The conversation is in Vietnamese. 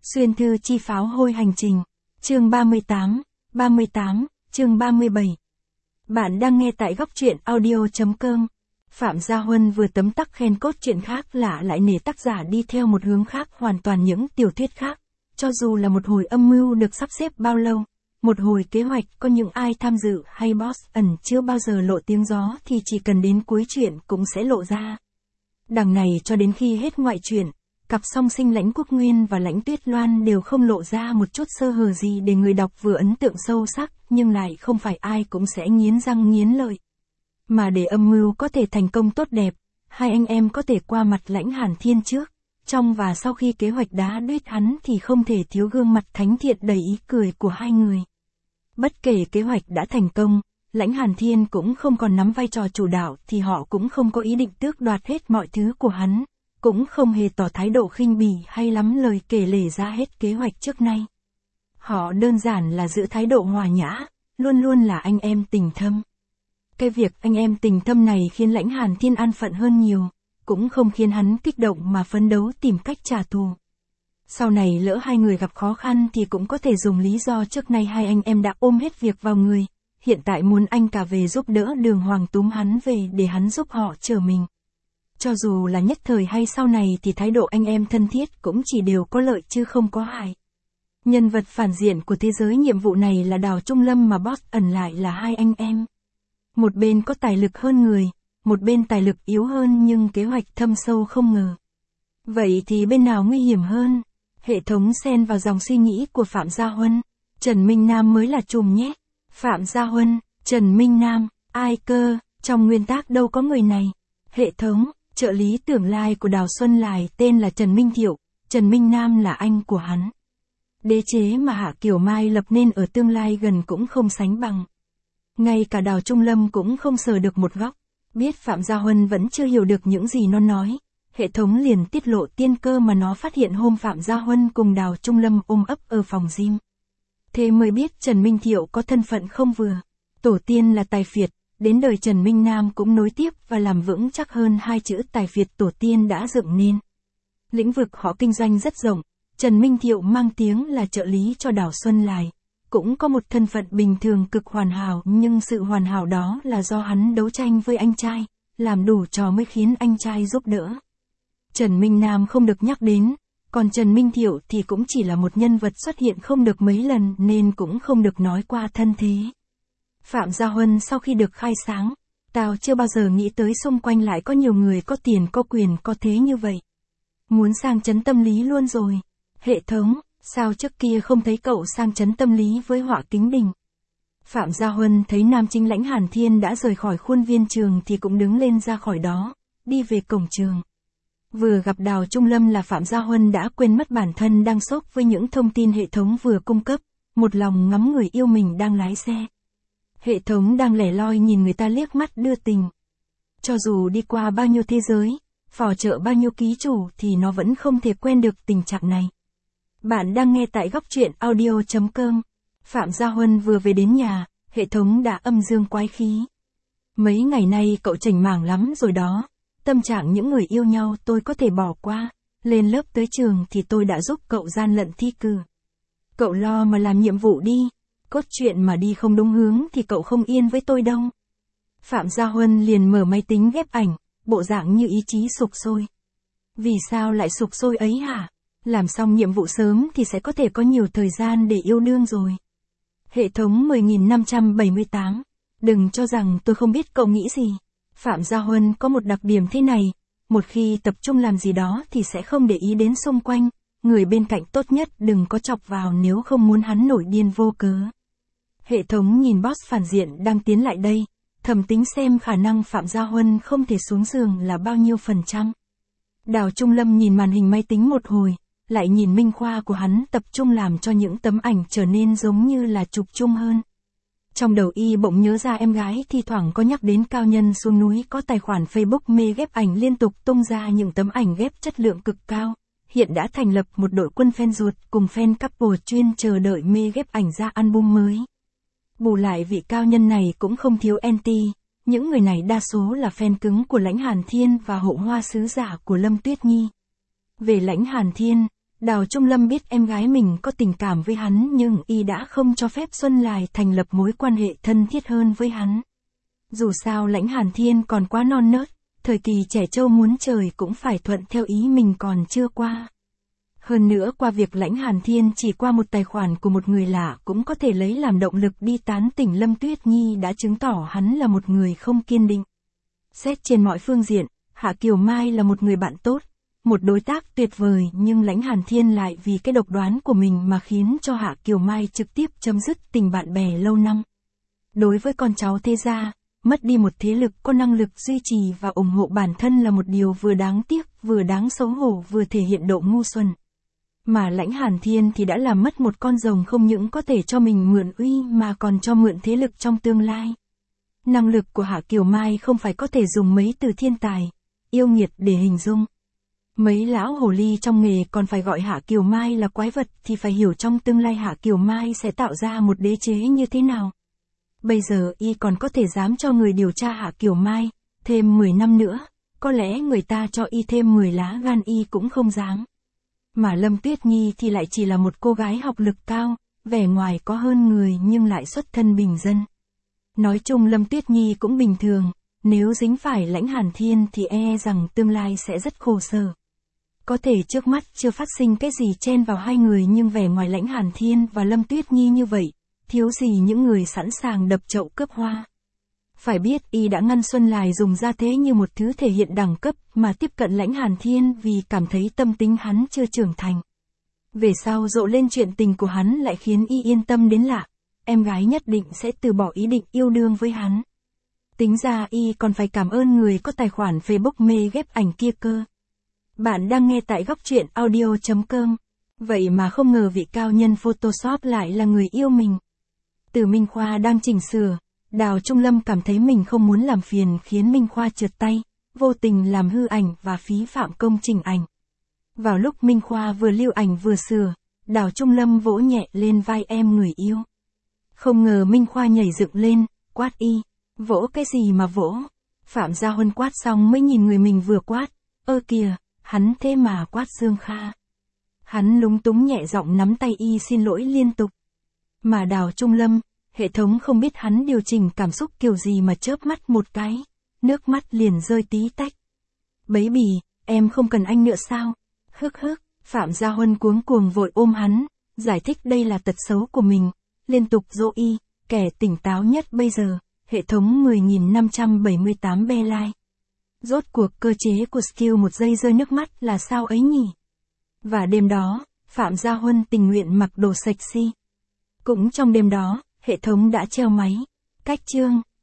Xuyên thư chi pháo hôi hành trình. Chương 38, chương 37. Bạn đang nghe tại góc truyện audio.com. Phạm Gia Huân vừa tấm tắc khen cốt truyện khác lạ lại nể tác giả đi theo một hướng khác hoàn toàn những tiểu thuyết khác. Cho dù là một hồi âm mưu được sắp xếp bao lâu, một hồi kế hoạch có những ai tham dự hay boss ẩn chưa bao giờ lộ tiếng gió thì chỉ cần đến cuối truyện cũng sẽ lộ ra. Đằng này cho đến khi hết ngoại truyện, cặp song sinh Lãnh Quốc Nguyên và Lãnh Tuyết Loan đều không lộ ra một chút sơ hở gì để người đọc vừa ấn tượng sâu sắc, nhưng lại không phải ai cũng sẽ nghiến răng nghiến lợi. Mà để âm mưu có thể thành công tốt đẹp, hai anh em có thể qua mặt Lãnh Hàn Thiên trước, trong và sau khi kế hoạch đá đuýt hắn thì không thể thiếu gương mặt thánh thiện đầy ý cười của hai người. Bất kể kế hoạch đã thành công, Lãnh Hàn Thiên cũng không còn nắm vai trò chủ đạo thì họ cũng không có ý định tước đoạt hết mọi thứ của hắn, cũng không hề tỏ thái độ khinh bỉ hay lắm lời kể lể ra hết kế hoạch trước nay. Họ đơn giản là giữ thái độ hòa nhã, luôn luôn là anh em tình thâm. Cái việc anh em tình thâm này khiến Lãnh Hàn Thiên an phận hơn nhiều, cũng không khiến hắn kích động mà phấn đấu tìm cách trả thù. Sau này lỡ hai người gặp khó khăn thì cũng có thể dùng lý do trước nay hai anh em đã ôm hết việc vào người, hiện tại muốn anh cả về giúp đỡ Đường Hoàng túm hắn về để hắn giúp họ chở mình. Cho dù là nhất thời hay sau này thì thái độ anh em thân thiết cũng chỉ đều có lợi chứ không có hại. Nhân vật phản diện của thế giới nhiệm vụ này là Đào Trung Lâm mà boss ẩn lại là hai anh em. Một bên có tài lực hơn người, một bên tài lực yếu hơn nhưng kế hoạch thâm sâu không ngờ. Vậy thì bên nào nguy hiểm hơn? Hệ thống xen vào dòng suy nghĩ của Phạm Gia Huân. Trần Minh Nam mới là trùm nhé. Phạm Gia Huân, Trần Minh Nam, ai cơ, trong nguyên tắc đâu có người này. Hệ thống, trợ lý tưởng lai của Đào Xuân Lài tên là Trần Minh Thiệu, Trần Minh Nam là anh của hắn. Đế chế mà Hạ Kiều Mai lập nên ở tương lai gần cũng không sánh bằng. Ngay cả Đào Trung Lâm cũng không sờ được một góc. Biết Phạm Gia Huân vẫn chưa hiểu được những gì nó nói, hệ thống liền tiết lộ tiên cơ mà nó phát hiện hôm Phạm Gia Huân cùng Đào Trung Lâm ôm ấp ở phòng gym. Thế mới biết Trần Minh Thiệu có thân phận không vừa. Tổ tiên là tài phiệt, đến đời Trần Minh Nam cũng nối tiếp và làm vững chắc hơn hai chữ tài phiệt tổ tiên đã dựng nên. Lĩnh vực họ kinh doanh rất rộng, Trần Minh Thiệu mang tiếng là trợ lý cho Đào Xuân Lài. Cũng có một thân phận bình thường cực hoàn hảo nhưng sự hoàn hảo đó là do hắn đấu tranh với anh trai, làm đủ trò mới khiến anh trai giúp đỡ. Trần Minh Nam không được nhắc đến, còn Trần Minh Thiệu thì cũng chỉ là một nhân vật xuất hiện không được mấy lần nên cũng không được nói qua thân thế. Phạm Gia Huân sau khi được khai sáng, tao chưa bao giờ nghĩ tới xung quanh lại có nhiều người có tiền có quyền có thế như vậy. Muốn sang chấn tâm lý luôn rồi. Hệ thống, sao trước kia không thấy cậu sang chấn tâm lý với Họa Kính Đình? Phạm Gia Huân thấy nam chính Lãnh Hàn Thiên đã rời khỏi khuôn viên trường thì cũng đứng lên ra khỏi đó, đi về cổng trường. Vừa gặp Đào Trung Lâm là Phạm Gia Huân đã quên mất bản thân đang sốc với những thông tin hệ thống vừa cung cấp, một lòng ngắm người yêu mình đang lái xe. Hệ thống đang lẻ loi nhìn người ta liếc mắt đưa tình. Cho dù đi qua bao nhiêu thế giới, phò trợ bao nhiêu ký chủ thì nó vẫn không thể quen được tình trạng này. Bạn đang nghe tại góc truyện audio.com. Phạm Gia Huân vừa về đến nhà, hệ thống đã âm dương quái khí. Mấy ngày nay cậu chảnh mảng lắm rồi đó. Tâm trạng những người yêu nhau tôi có thể bỏ qua. Lên lớp tới trường thì tôi đã giúp cậu gian lận thi cử. Cậu lo mà làm nhiệm vụ đi. Cốt truyện mà đi không đúng hướng thì cậu không yên với tôi đâu. Phạm Gia Huân liền mở máy tính ghép ảnh, bộ dạng như ý chí sục sôi. Vì sao lại sục sôi ấy hả? Làm xong nhiệm vụ sớm thì sẽ có thể có nhiều thời gian để yêu đương rồi. Hệ thống 10.578. Đừng cho rằng tôi không biết cậu nghĩ gì. Phạm Gia Huân có một đặc điểm thế này. Một khi tập trung làm gì đó thì sẽ không để ý đến xung quanh. Người bên cạnh tốt nhất đừng có chọc vào nếu không muốn hắn nổi điên vô cớ. Hệ thống nhìn boss phản diện đang tiến lại đây. Thầm tính xem khả năng Phạm Gia Huân không thể xuống giường là bao nhiêu %. Đào Trung Lâm nhìn màn hình máy tính một hồi. Lại nhìn minh khoa của hắn tập trung làm cho những tấm ảnh trở nên giống như là chụp chung hơn. Trong đầu y bỗng nhớ ra em gái thi thoảng có nhắc đến cao nhân xuống núi có tài khoản Facebook mê ghép ảnh liên tục tung ra những tấm ảnh ghép chất lượng cực cao. Hiện đã thành lập một đội quân fan ruột cùng fan couple chuyên chờ đợi mê ghép ảnh ra album mới. Bù lại vị cao nhân này cũng không thiếu anti, những người này đa số là fan cứng của Lãnh Hàn Thiên và hộ hoa sứ giả của Lâm Tuyết Nhi. Về Lãnh Hàn Thiên, Đào Trung Lâm biết em gái mình có tình cảm với hắn nhưng y đã không cho phép Xuân Lài thành lập mối quan hệ thân thiết hơn với hắn. Dù sao Lãnh Hàn Thiên còn quá non nớt, thời kỳ trẻ trâu muốn trời cũng phải thuận theo ý mình còn chưa qua. Hơn nữa qua việc Lãnh Hàn Thiên chỉ qua một tài khoản của một người lạ cũng có thể lấy làm động lực đi tán tỉnh Lâm Tuyết Nhi đã chứng tỏ hắn là một người không kiên định. Xét trên mọi phương diện, Hạ Kiều Mai là một người bạn tốt, một đối tác tuyệt vời nhưng Lãnh Hàn Thiên lại vì cái độc đoán của mình mà khiến cho Hạ Kiều Mai trực tiếp chấm dứt tình bạn bè lâu năm. Đối với con cháu thế gia, mất đi một thế lực có năng lực duy trì và ủng hộ bản thân là một điều vừa đáng tiếc, vừa đáng xấu hổ vừa thể hiện độ ngu xuẩn. Mà Lãnh Hàn Thiên thì đã làm mất một con rồng không những có thể cho mình mượn uy mà còn cho mượn thế lực trong tương lai. Năng lực của Hạ Kiều Mai không phải có thể dùng mấy từ thiên tài, yêu nghiệt để hình dung. Mấy lão hồ ly trong nghề còn phải gọi Hạ Kiều Mai là quái vật thì phải hiểu trong tương lai Hạ Kiều Mai sẽ tạo ra một đế chế như thế nào. Bây giờ y còn có thể dám cho người điều tra Hạ Kiều Mai, thêm 10 năm nữa, có lẽ người ta cho y thêm 10 lá gan y cũng không dám. Mà Lâm Tuyết Nhi thì lại chỉ là một cô gái học lực cao, vẻ ngoài có hơn người nhưng lại xuất thân bình dân. Nói chung Lâm Tuyết Nhi cũng bình thường, nếu dính phải Lãnh Hàn Thiên thì rằng tương lai sẽ rất khổ sở. Có thể trước mắt chưa phát sinh cái gì chen vào hai người nhưng vẻ ngoài Lãnh Hàn Thiên và Lâm Tuyết Nhi như vậy, thiếu gì những người sẵn sàng đập chậu cướp hoa. Phải biết y đã ngăn Xuân Lài dùng ra thế như một thứ thể hiện đẳng cấp mà tiếp cận Lãnh Hàn Thiên vì cảm thấy tâm tính hắn chưa trưởng thành. Về sau rộ lên chuyện tình của hắn lại khiến y yên tâm đến lạ, em gái nhất định sẽ từ bỏ ý định yêu đương với hắn. Tính ra y còn phải cảm ơn người có tài khoản Facebook mê ghép ảnh kia cơ. Bạn đang nghe tại góc truyện audio.com. Vậy mà không ngờ vị cao nhân Photoshop lại là người yêu mình. Từ Minh Khoa đang chỉnh sửa, Đào Trung Lâm cảm thấy mình không muốn làm phiền khiến Minh Khoa trượt tay, vô tình làm hư ảnh và phí phạm công chỉnh ảnh. Vào lúc Minh Khoa vừa lưu ảnh vừa sửa, Đào Trung Lâm vỗ nhẹ lên vai em người yêu. Không ngờ Minh Khoa nhảy dựng lên, quát y, vỗ cái gì mà vỗ? Phạm Gia Huân quát xong mới nhìn người mình vừa quát, ơ kìa, hắn thế mà quát Dương Kha. Hắn lúng túng nhẹ giọng nắm tay y xin lỗi liên tục. Mà Đào Trung Lâm, hệ thống không biết hắn điều chỉnh cảm xúc kiểu gì mà chớp mắt một cái, nước mắt liền rơi tí tách. Bấy bì, em không cần anh nữa sao? Hức hức, Phạm Gia Huân cuống cuồng vội ôm hắn, giải thích đây là tật xấu của mình, liên tục dỗ y, kẻ tỉnh táo nhất bây giờ, hệ thống 10.578 be like. Rốt cuộc cơ chế của skill một giây rơi nước mắt là sao ấy nhỉ? Và đêm đó, Phạm Gia Huân tình nguyện mặc đồ sexy. Cũng trong đêm đó, hệ thống đã treo máy. Cách chương